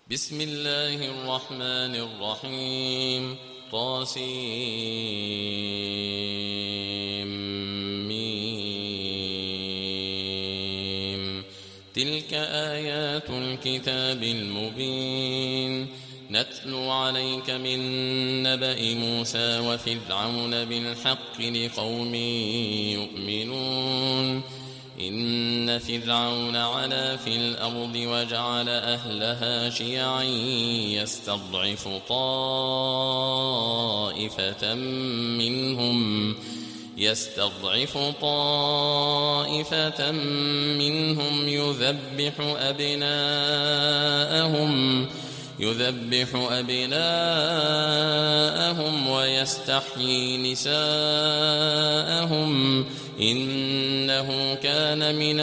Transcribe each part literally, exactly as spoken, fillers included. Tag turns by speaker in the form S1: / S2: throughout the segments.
S1: بسم الله الرحمن الرحيم. طاسيم. تلك آيات الكتاب المبين. نتلو عليك من نبأ موسى وفرعون بالحق لقوم يؤمنون. إن فرعون علا في الأرض وجعل أهلها شيعا يستضعف طائفة منهم يستضعف طائفة منهم يذبح أبناءهم يذبح أبناءهم ويستحيي نساءهم إنه كان من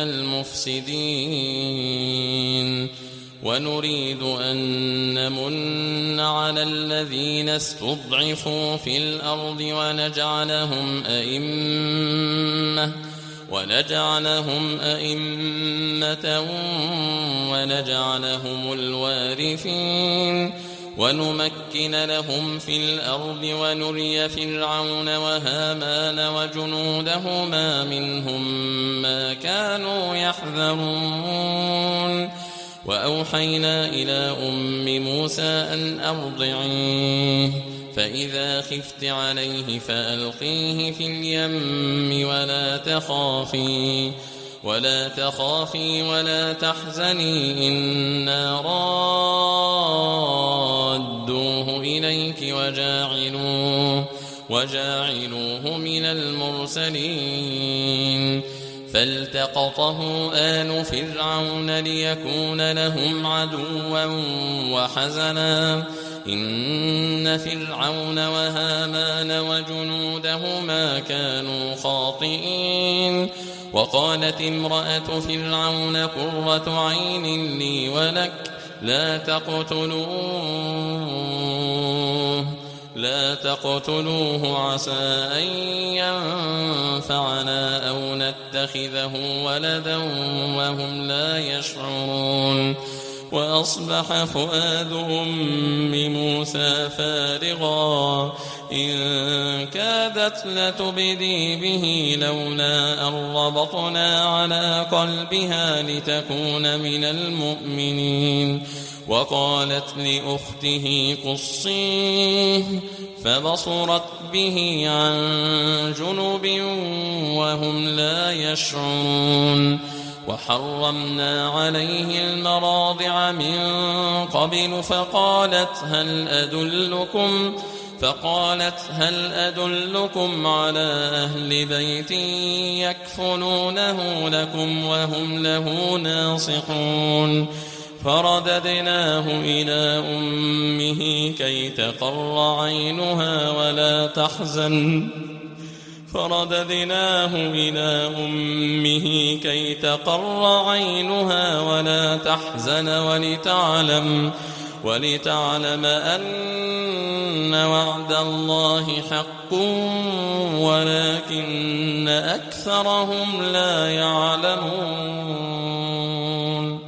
S1: المفسدين. ونريد أن نمن على الذين استضعفوا في الأرض ونجعلهم أئمة ونجعلهم أئمة ونجعلهم الوارثين ونمكن لهم في الأرض ونري فرعون وهامان وجنودهما منهم ما كانوا يحذرون. وأوحينا إلى أم موسى أن أرضعيه فإذا خفت عليه فألقيه في اليم ولا تخافي ولا تخافي ولا تحزني إنا رادوه إليك وجاعلوه, وجاعلوه من المرسلين. فالتقطه آل فرعون ليكون لهم عدوا وحزنا إن فرعون وهامان وجنودهما كانوا خاطئين. وقالت امرأة فرعون قرة عين لي ولك لا تقتلوه لا تقتلوه عسى أن ينفعنا أو نتخذه ولدا وهم لا يشعرون. وأصبح فؤاد أم موسى فارغا إن كادت لتبدي به لولا أن ربطنا على قلبها لتكون من المؤمنين. وقالت لأخته قصيه فبصرت به عن جنب وهم لا يشعرون. وحرمنا عليه المراضع من قبل فقالت هل أدلكم فقالت هل أدلكم على أهل بيت يكفلونه لكم وهم له ناصحون. فرددناه إلى أمه كي تقر عينها ولا تحزن فرددناه إلى أمه كي تقر عينها ولا تحزن ولتعلم ولتعلم أن وعد الله حق ولكن أكثرهم لا يعلمون.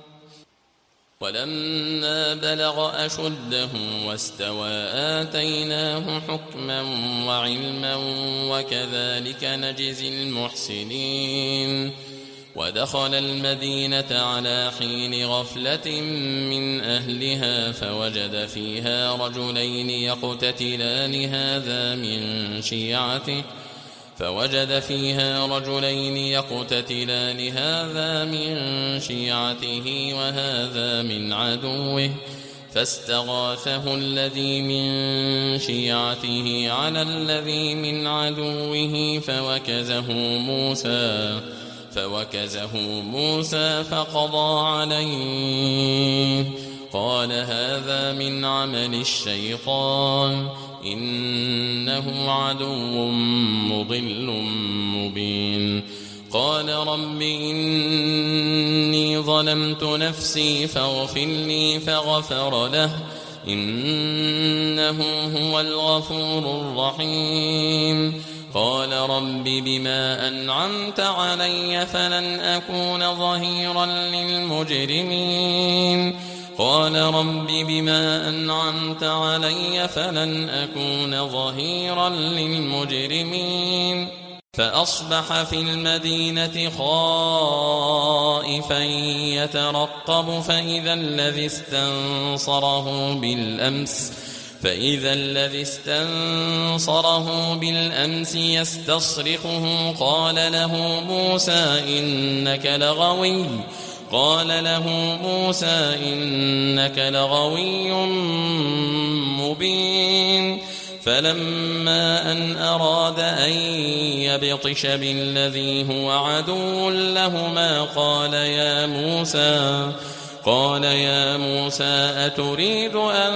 S1: ولما بلغ أشده واستوى آتيناه حكما وعلما وكذلك نجزي المحسنين. ودخل المدينة على حين غفلة من أهلها فوجد فيها رجلين يقتتلان هذا من شيعته فوجد فيها رجلين يقتتلان هذا من شيعته وهذا من عدوه فاستغاثه الذي من شيعته على الذي من عدوه فوكزه موسى فوكزه موسى فقضى عليه قال هذا من عمل الشيطان إنه عدو مضل مبين. قال رب إني ظلمت نفسي فاغفر لي فغفر له إنه هو الغفور الرحيم. قال رب بما أنعمت علي فلن أكون ظهيرا للمجرمين قال رب بما أنعمت علي فلن أكون ظهيرا للمجرمين فأصبح في المدينة خائفا يترقب فإذا الذي استنصره بالأمس فإذا الذي استنصره بالأمس يستصرخه قال له موسى إنك لغوي قال له موسى إنك لغوي مبين فلما أن أراد أن يبطش بالذي هو عدو لهما قال يا موسى قال يا موسى أتريد أن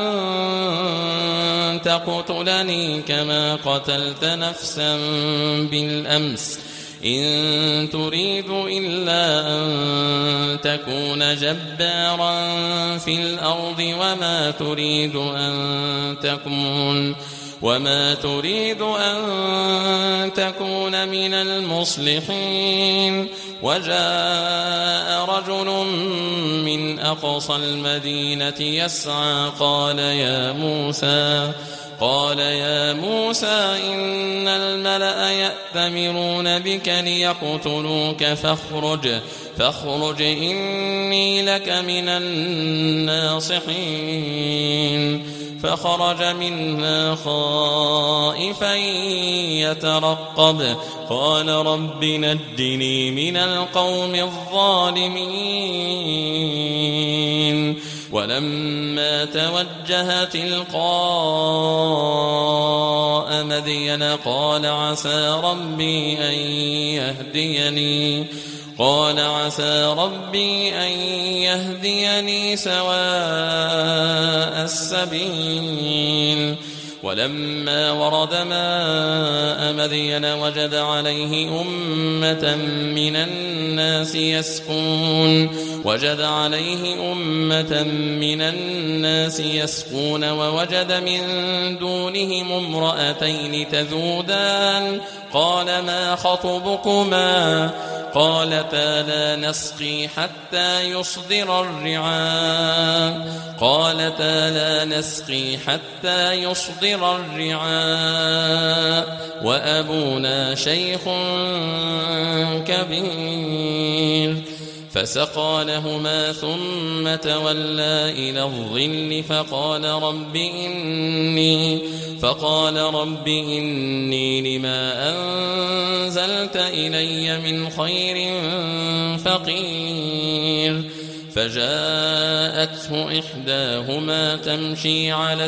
S1: تقتلني كما قتلت نفسا بالأمس إن تريد إلا أن تكون جبارا في الأرض وما تريد أن تكون وما تريد أن تكون من المصلحين وجاء رجل من أقصى المدينة يسعى قال يا موسى قال يا موسى إن الملأ يأتمرون بك ليقتلوك فاخرج فاخرج إني لك من الناصحين فخرج منها خائفا يترقب قال رب نجني من القوم الظالمين ولما توجه تلقاء مدين قال عسى ربي أن يهديني قال عسى ربي أن يهديني سواء السبيل ولما ورد ماء مدين وجد عليه أمة من الناس يسقون وجد عليه أمة من الناس يسقون ووجد من دونهم امرأتين تذودان قال ما خطبكما قالتا لا نسقي حتى يصدر الرعاء قالتا لا نسقي حتى يصدر الرعاء وأبونا شيخ كبير فسقى لهما ثم تولى إلى الظل فقال رب إني فقال رب إني لما أنزلت إلي من خير فقير فجاءته إحداهما تمشي على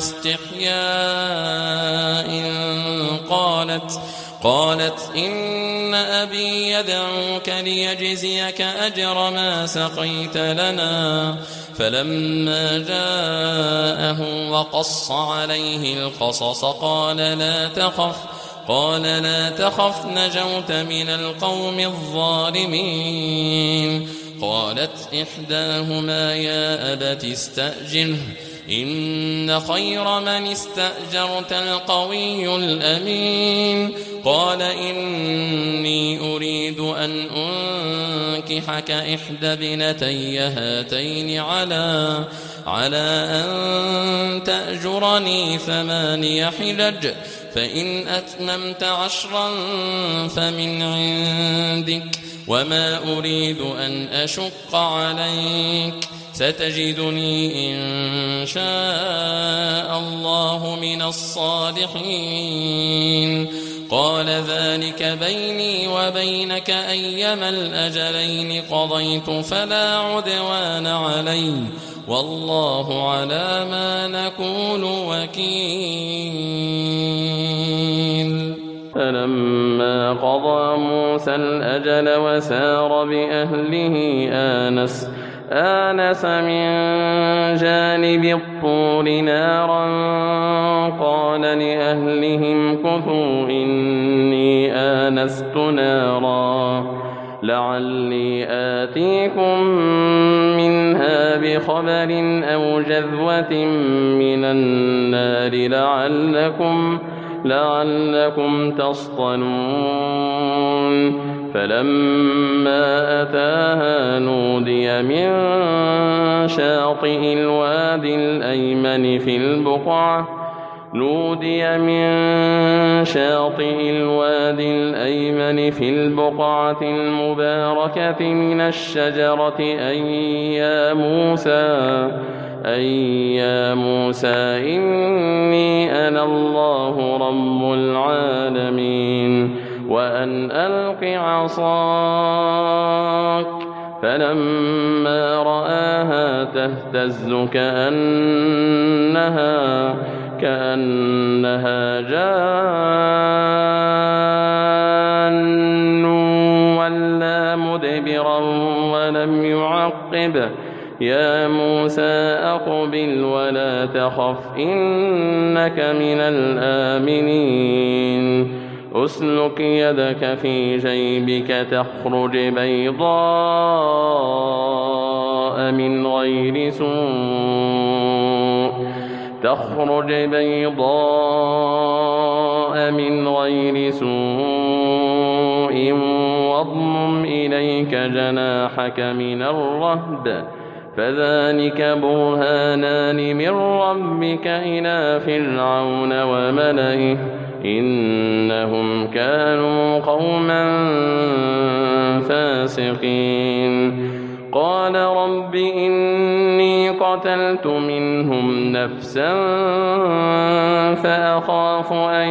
S1: استحياء قالت قالت إن أبي يدعوك ليجزيك أجر ما سقيت لنا فلما جاءه وقص عليه القصص قال لا تخف قال لا تخف نجوت من القوم الظالمين قالت إحداهما يا أبت استأجره إن خير من استأجرت القوي الأمين قال إني أريد أن أنكحك إحدى ابنتي هاتين على على أن تأجرني ثماني حجج فإن أتممت عشرا فمن عندك وما أريد أن أشق عليك ستجدني إن شاء الله من الصالحين قال ذلك بيني وبينك أيما الأجلين قضيت فلا عدوان علي والله على ما نقول وكيل فلما قضى موسى الأجل وسار بأهله آنس آنس من جانب الطور نارا قال لأهلهم كثوا إني آنست نارا لعلي آتيكم منها بخبر أو جذوة من النار لعلكم لعلكم تصطلون فلما أتاها نودي من شاطئ الوادي الأيمن في البقعة نودي من شاطئ الوادي الأيمن في البقعة المباركة من الشجرة أي يا موسى أي يا موسى إني أنا الله رب العالمين وأن ألق عصاك فلما رآها تهتز كأنها كأنها جان ولا مدبرا ولم يعقب يا موسى أقبل ولا تخف إنك من الآمنين أسلك يدك في جيبك تخرج بيضاء من غير سوء تخرج بيضاء من غير سوء واضمم إليك جناحك من الرهب فذلك برهانان من ربك إلى فرعون وملئه إنهم كانوا قوما فاسقين قال رب إني قتلت منهم نفسا فأخاف أن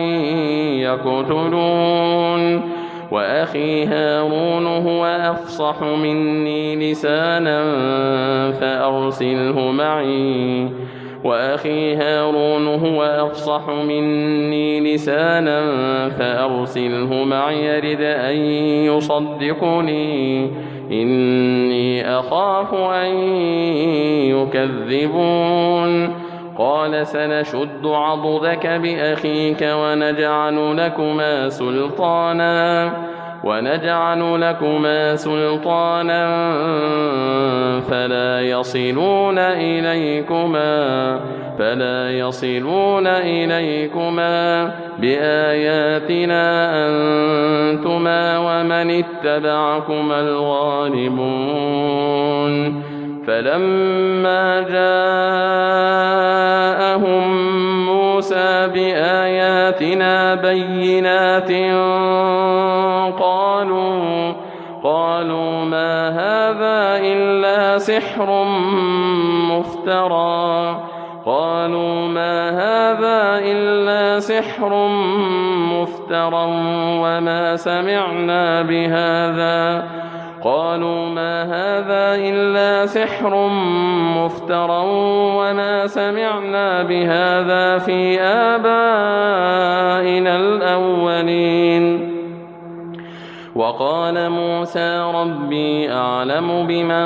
S1: يقتلون وأخي هارون هو أفصح مني لسانا فأرسله معي وأخي هارون هو أفصح مني لسانا فأرسله معي يرد أن يصدقني إني أخاف أن يكذبون قال سنشد عضدك بأخيك ونجعل لكما سلطانا ونجعل لكما سلطانا فلا يصلون إليكما فلا يصلون إليكما بآياتنا أنتما ومن اتبعكما الغالبون فلما جاءهم موسى بآياتنا بينات قالوا قالوا ما هذا إلا سحر مفترى قالوا ما هذا إلا سحر مفترى وما سمعنا بهذا قالوا ما هذا إلا سحر مفترى وما سمعنا بهذا في آبائنا الأولين وقال موسى ربي أعلم بمن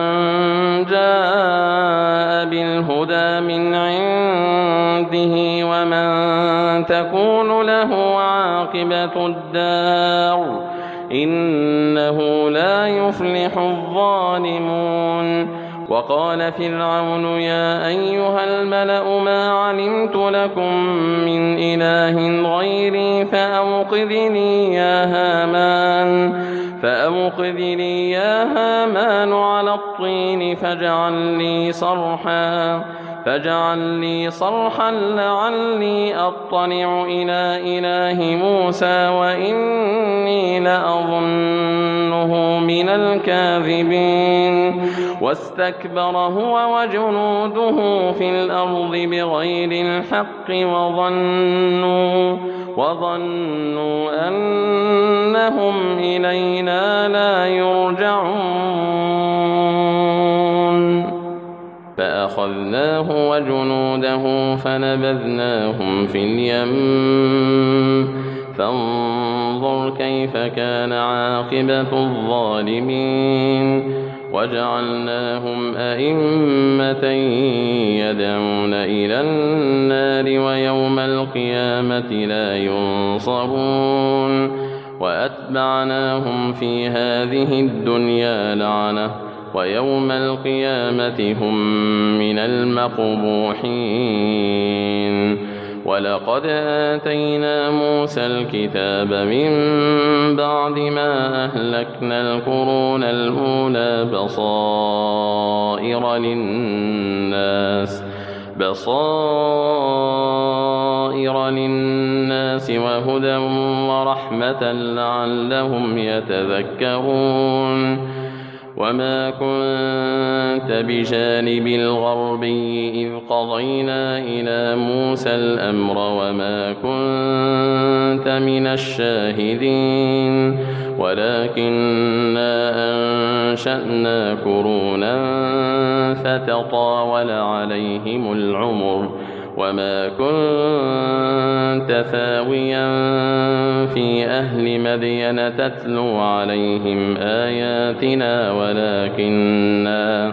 S1: جاء بالهدى من عنده ومن تكون له عاقبة الدار إنه لا يفلح الظالمون وقال فرعون يا أيها الملأ ما علمت لكم من إله غيري فأوقذني يا هامان فأوقذني يا هامان على الطين فاجعل لي صرحا فاجعل لي صرحا لعلي أطلع إلى إله موسى وإني لأظنه من الكاذبين واستكبر هو وجنوده في الأرض بغير الحق وظنوا وظنوا أنهم إلينا لا يرجعون فأخذناه وجنوده فنبذناهم في اليم فانظر كيف كان عاقبة الظالمين وجعلناهم أئمة يدعون إلى النار ويوم القيامة لا ينصرون وأتبعناهم في هذه الدنيا لعنة ويوم القيامة هم من المقبوحين ولقد آتينا موسى الكتاب من بعد ما أهلكنا القرون الأولى بصائر للناس بصائر للناس وهدى ورحمة لعلهم يتذكرون وما كنت بجانب الغربي إذ قضينا إلى موسى الأمر وما كنت من الشاهدين ولكننا أنشأنا قرونا فتطاول عليهم العمر وما كنت ثاويا في أهل مدين تتلو عليهم آياتنا ولكننا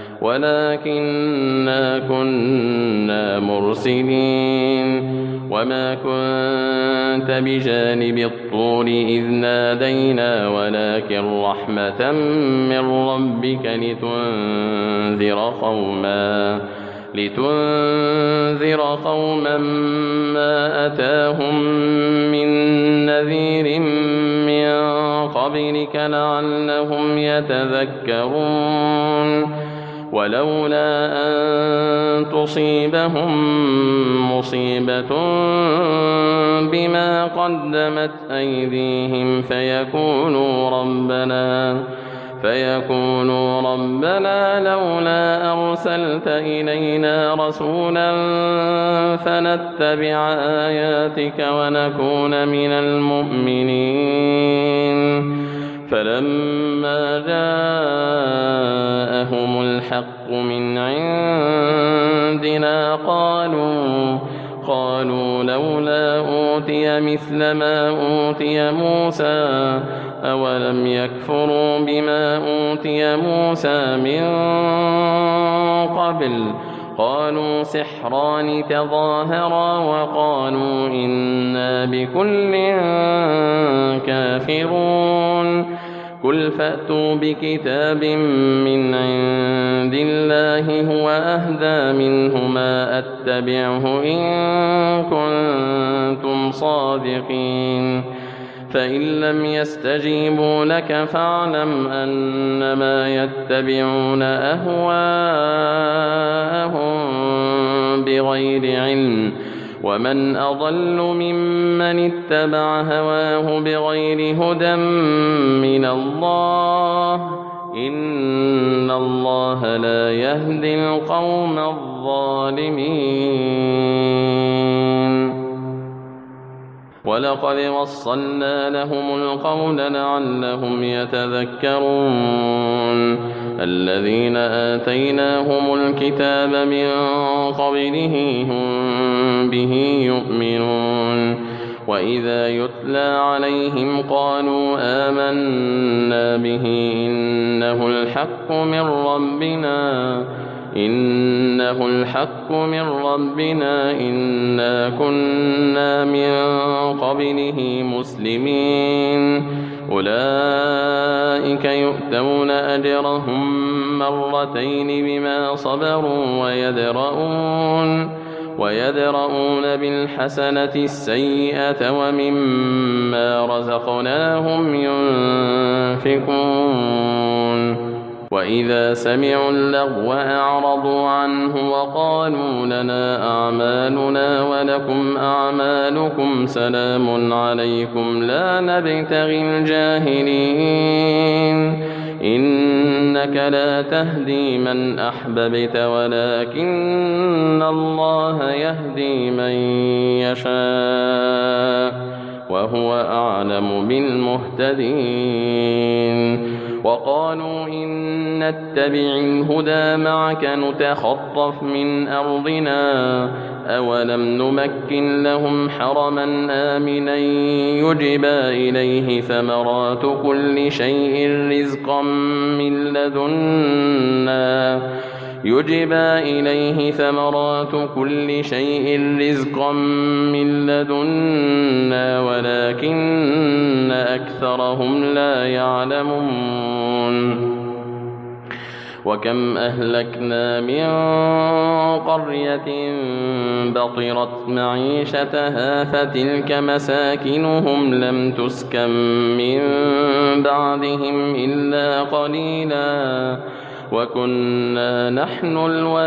S1: ولكننا كنا مرسلين وما كنت بجانب الطور إذ نادينا ولكن رحمة من ربك لتنذر قوما لتنذر قوما ما أتاهم من نذير من قبلك لعلهم يتذكرون ولولا أن تصيبهم مصيبة بما قدمت أيديهم فيقولوا ربنا فيقولوا ربنا لولا أرسلت إلينا رسولا فنتبع آياتك ونكون من المؤمنين فلما جاءهم الحق من عندنا قالوا قالوا لولا أوتي مثل ما أوتي موسى أولم يكفروا بما أوتي موسى من قبل قالوا سحران تظاهرا وقالوا إنا بكل كافرون قل فأتوا بكتاب من عند الله هو أهدى منهما أتبعه إن كنتم صادقين فإن لم يستجيبوا لك فاعلم أنما يتبعون أهواءهم بغير علم ومن أضل ممن اتبع هواه بغير هدى من الله إن الله لا يهدي القوم الظالمين ولقد وصلنا لهم القول لعلهم يتذكرون الذين آتيناهم الكتاب من قبله هم به يؤمنون وإذا يتلى عليهم قالوا آمنا به إنه الحق من ربنا إنه الحق من ربنا إنا كنا من قبله مسلمين أولئك يؤتون أجرهم مرتين بما صبروا ويدرؤون ويدرؤون بالحسنة السيئة ومما رزقناهم ينفقون وإذا سمعوا اللغو أعرضوا عنه وقالوا لنا أعمالنا ولكم أعمالكم سلام عليكم لا نبتغي الجاهلين إنك لا تهدي من أحببت ولكن الله يهدي من يشاء وهو أعلم بالمهتدين وقالوا إن نتبع الهدى معك نتخطف من أرضنا أولم نمكن لهم حرما آمنا يجبى إليه ثمرات كل شيء رزقا من لدنا يجبى إليه ثمرات كل شيء رزقا من لدنا ولكن أكثرهم لا يعلمون وكم أهلكنا من قرية بطرت معيشتها فتلك مساكنهم لم تسكن من بعدهم إلا قليلا وكنا نحن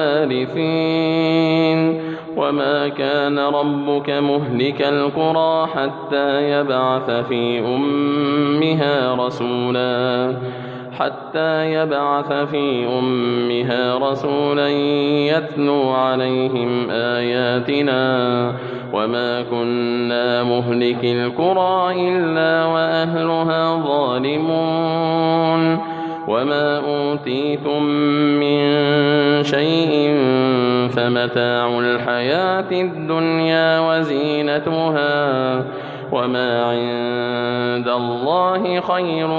S1: الوارثين وما كان ربك مهلك القرى حتى يبعث في أمها رسولا حتى يبعث في أمها رسولا يتلو عليهم آياتنا وما كنا مهلك القرى إلا وأهلها ظالمون وما أوتيتم من شيء فمتاع الحياة الدنيا وزينتها وما عند الله خير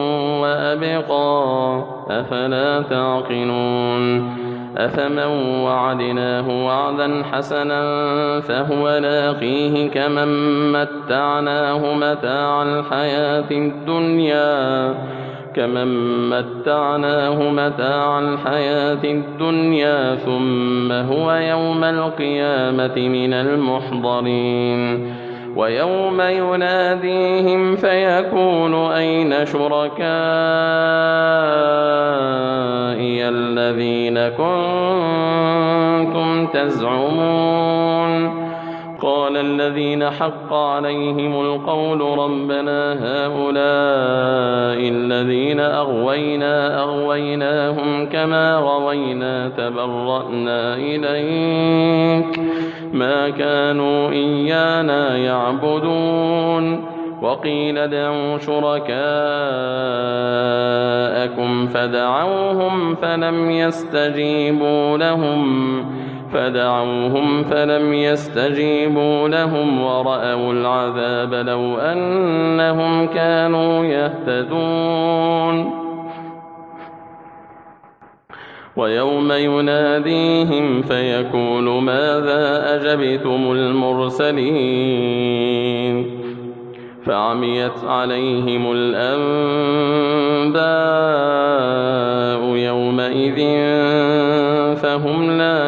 S1: وأبقى أفلا تعقلون أفمن وعدناه وعدا حسنا فهو لاقيه كمن متعناه متاع الحياة الدنيا كمن متعناه متاع الحياة الدنيا ثم هو يوم القيامة من المحضرين ويوم يناديهم فيقول أين شركائي الذين كنتم تزعمون قال الذين حق عليهم القول ربنا هؤلاء الذين أغوينا أغويناهم كما غوينا تبرأنا إليك ما كانوا إيانا يعبدون وقيل ادعوا شركاءكم فدعوهم فلم يستجيبوا لهم فدعوهم فلم يستجيبوا لهم ورأوا العذاب لو أنهم كانوا يهتدون ويوم يناديهم فيقول ماذا أجبتم المرسلين فعميت عليهم الأنباء يومئذ فهم لا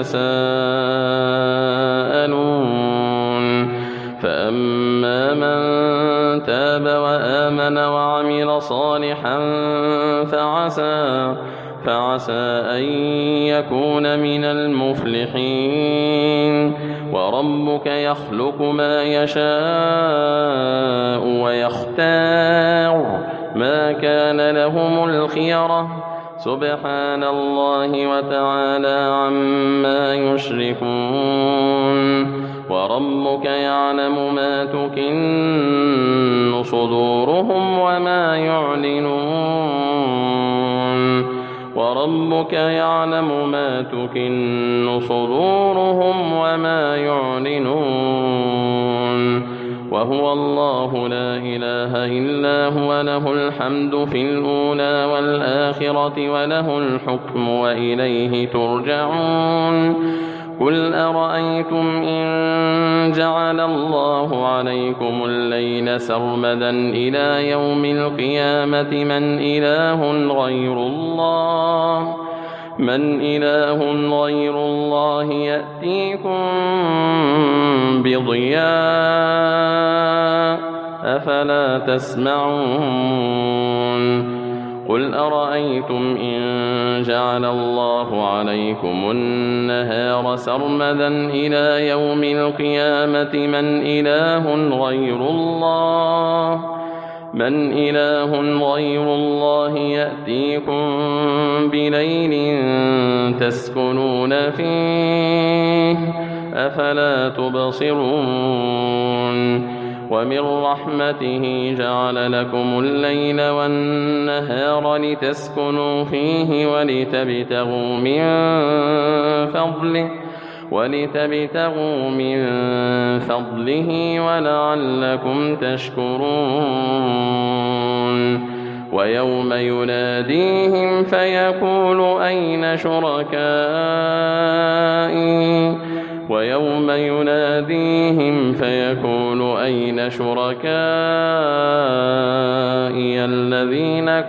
S1: يتساءلون فأما من تاب وآمن وعمل صالحا فعسى فعسى أن يكون من المفلحين وربك يخلق ما يشاء ويختار ما كان لهم الخيرة سبحان الله وتعالى عما يشركون وربك يعلم ما تكن صدورهم وما يعلنون وربك يعلم ما تكن صدورهم وما يعلنون وهو الله لا إله إلا هو له الحمد في الأولى والآخرة وله الحكم وإليه ترجعون قل أرأيتم إن جعل الله عليكم الليل سرمدا إلى يوم القيامة من إله غير الله من إله غير الله يأتيكم بضياء أفلا تسمعون قل أرأيتم إن جعل الله عليكم النهار سرمدا إلى يوم القيامة من إله غير الله من إله غير الله يأتيكم بليل تسكنون فيه أفلا تبصرون ومن رحمته جعل لكم الليل والنهار لتسكنوا فيه ولتبتغوا من فضله ولتبتغوا من فضله ولعلكم تشكرون ويوم يناديهم فيقول أين شركائي ويوم يناديهم فيقول أين شركائي الذين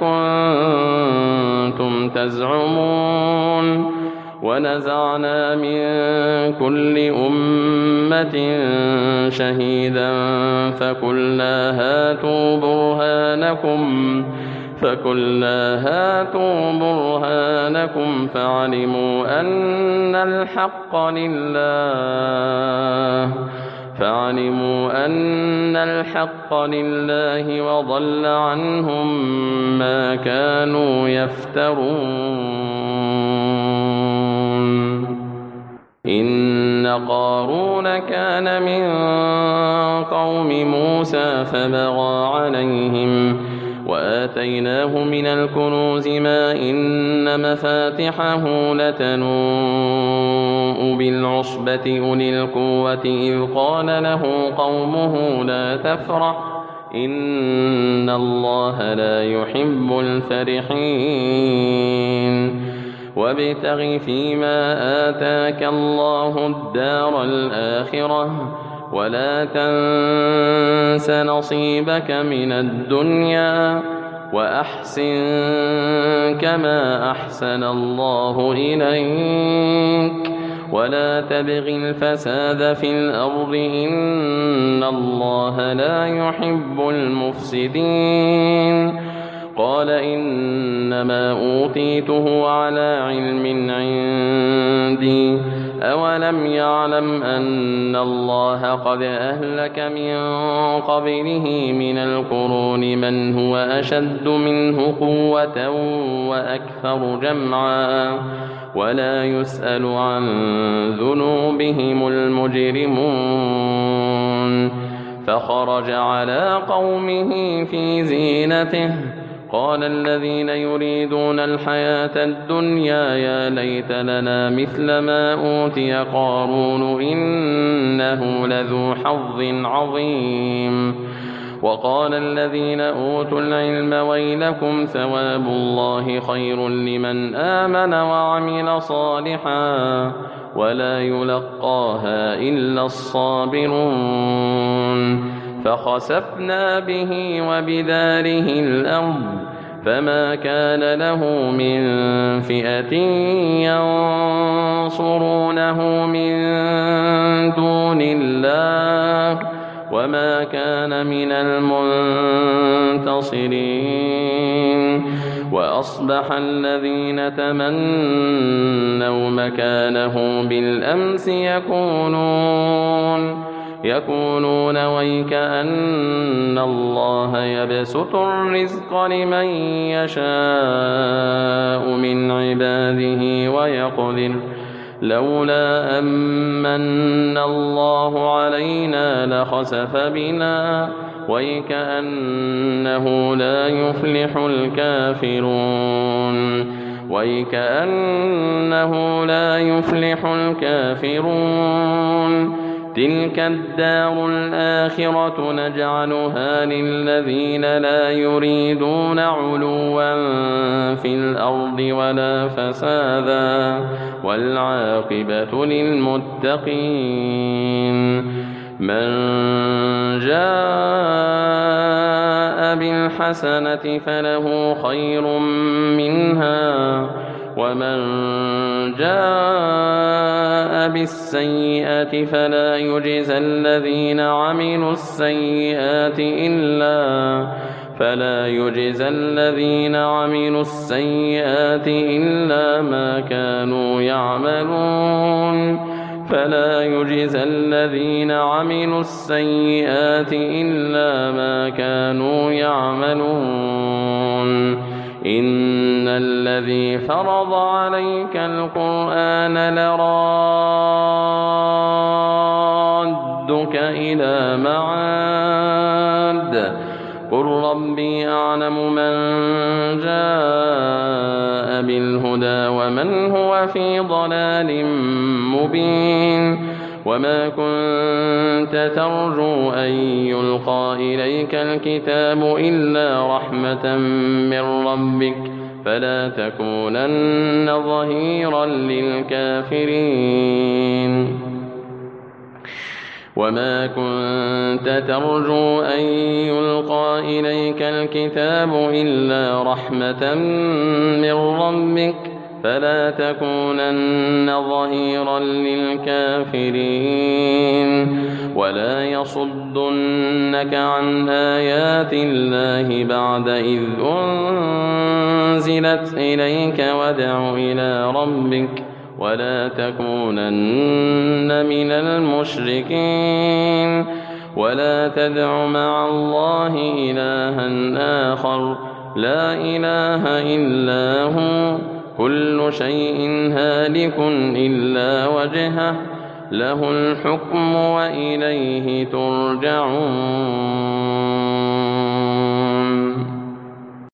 S1: كنتم تزعمون ونزعنا من كل أمة شهيدا فقلنا هاتوا برهانكم فقلنا هاتوا برهانكم فعلموا أن الحق لله فعلموا أن الحق لله وضل عنهم ما كانوا يفترون. إن قارون كان من قوم موسى فبغى عليهم وآتيناه من الكنوز ما إن مفاتحه لتنوء بالعصبة أولي القوة إذ قال له قومه لا تفرح إن الله لا يحب الفرحين. وابتغ فيما آتاك الله الدار الآخرة ولا تنس نصيبك من الدنيا وأحسن كما أحسن الله إليك ولا تبغ الفساد في الأرض إن الله لا يحب المفسدين. قال إنما أوتيته على علم عندي أولم يعلم أن الله قد أهلك من قبله من القرون من هو أشد منه قوة وأكثر جمعا ولا يسأل عن ذنوبهم المجرمون. فخرج على قومه في زينته قال الذين يريدون الحياة الدنيا يا ليت لنا مثل ما أوتي قارون إنه لذو حظ عظيم. وقال الذين أوتوا العلم ويلكم ثواب الله خير لمن آمن وعمل صالحا ولا يلقاها إلا الصابرون. فخسفنا به وبداره الأرض فما كان له من فئة ينصرونه من دون الله وما كان من المنتصرين. وأصبح الذين تمنوا مكانه بالأمس يقولون يقولون ويك أن الله يبسط الرزق لمن يشاء من عباده ويقدر لولا أمن الله علينا لخسف بنا ويك أنه لا يفلح الكافرون ويك أنه لا يفلح الكافرون. تلك الدار الآخرة نجعلها للذين لا يريدون علوا في الأرض ولا فسادا والعاقبة للمتقين. من جاء بالحسنة فله خير منها ومن جاء بالسيئة فلا يجزى الذين عملوا السيئات إلا فلا يجزى الذين عملوا السيئات إلا ما كانوا يعملون فلا يجزى الذين عملوا السيئات إلا ما كانوا يعملون. إن الذي فرض عليك القرآن لرادك إلى معاد قل ربي أعلم من جاء بالهدى ومن هو في ضلال مبين. وما كنت ترجو أن يلقى إليك الكتاب إلا رحمة من ربك فلا تكونن ظهيرا للكافرين. وما كنت ترجو أن يلقى إليك الكتاب إلا رحمة من ربك فلا تكونن ظهيرا للكافرين ولا يصدنك عن آيات الله بعد إذ أنزلت إليك وادع إلى ربك ولا تكونن من المشركين ولا تدع مع الله إلها آخر لا إله إلا هو كل شيء هالك إلا وجهه له الحكم وإليه ترجعون.